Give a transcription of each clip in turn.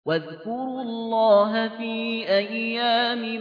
واذكروا الله في أيام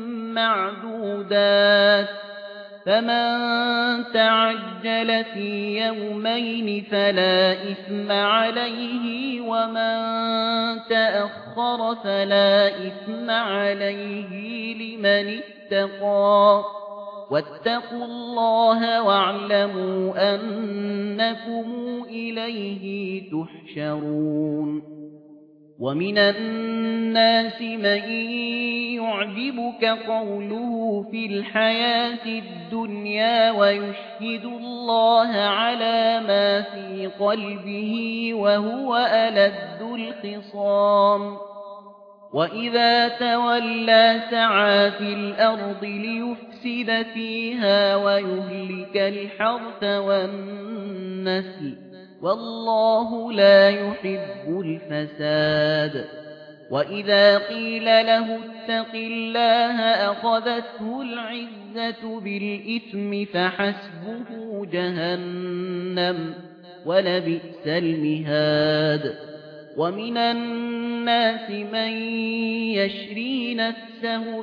معدودات فمن تعجل في يومين فلا إثم عليه ومن تأخر فلا إثم عليه لمن اتقى واتقوا الله واعلموا أنكم إليه تحشرون ومن الناس من يعجبك قوله في الحياة الدنيا ويشهد الله على ما في قلبه وهو ألد الخصام وإذا تولى سعى في الأرض ليفسد فيها ويهلك الحرث والنسل والله لا يحب الفساد وإذا قيل له اتق الله أخذته العزة بالإثم فحسبه جهنم ولبئس المهاد ومن الناس من يشري نفسه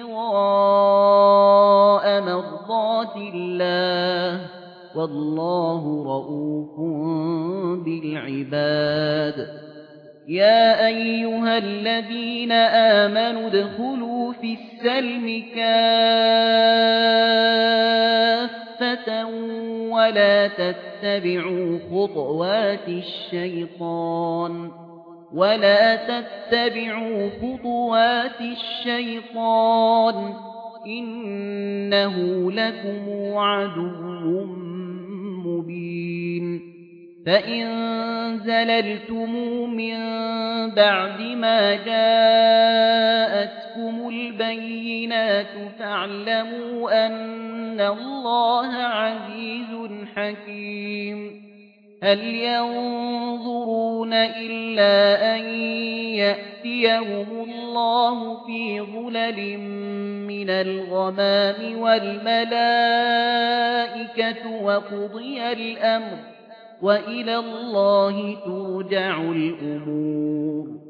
ابتغاء مرضات الله والله رؤوف بالعباد يا أيها الذين آمنوا ادخلوا في السلم كافة ولا تتبعوا خطوات الشيطان إنه لكم عدو مبين فإن زللتم من بعد ما جاءتكم البينات فاعلموا أن الله عزيز حكيم هل ينظرون إلا أن يأتيهم الله في ظلل من الغمام والملائكة وقضي الأمر وإلى الله ترجع الأمور